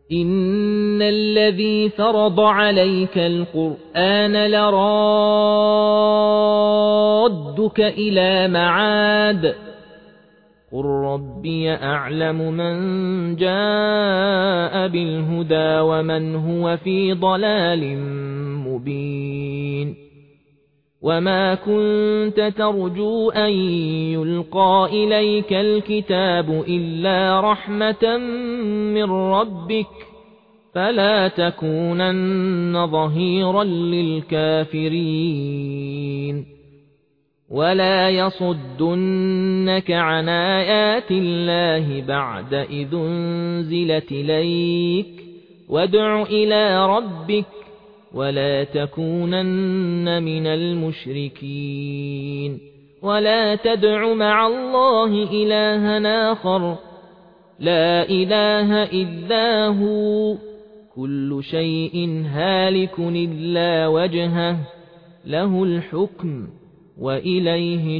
إن الذي فرض عليك القرآن لرادك إلى معاد قل ربي أعلم من جاء بالهدى ومن هو في ضلال مبين وما كنت ترجو أن يلقى إليك الكتاب إلا رحمة من ربك فلا تكونن ظهيرا للكافرين ولا يصدنك عن آيات الله بعد إذ انزلت إليك وادع إلى ربك ولا تكونن من المشركين ولا تدع مع الله إلها آخر لا إله إلا هو كل شيء هالك إلا وجهه له الحكم وإليه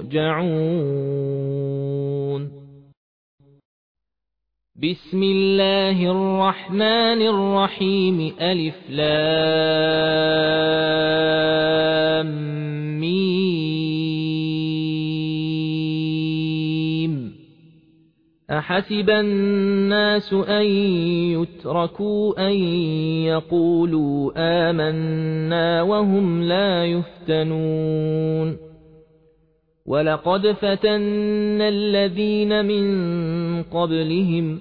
ترجعون بسم الله الرحمن الرحيم ألف لام ميم أحسب الناس أن يتركوا أن يقولوا آمنا وهم لا يفتنون ولقد فتنا الذين من قبلهم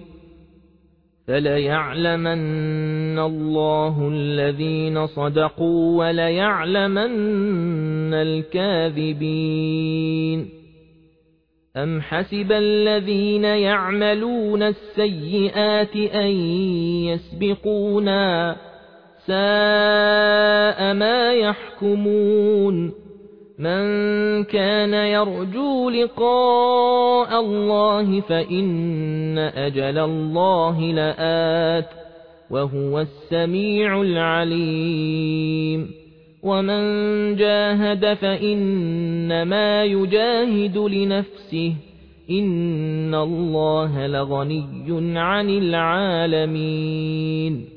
فليعلمن الله الذين صدقوا وليعلمن الكاذبين أم حسب الذين يعملون السيئات أن يسبقونا ساء ما يحكمون من كان يرجو لقاء الله فإن أجل الله لآت وهو السميع العليم ومن جاهد فإنما يجاهد لنفسه إن الله لغني عن العالمين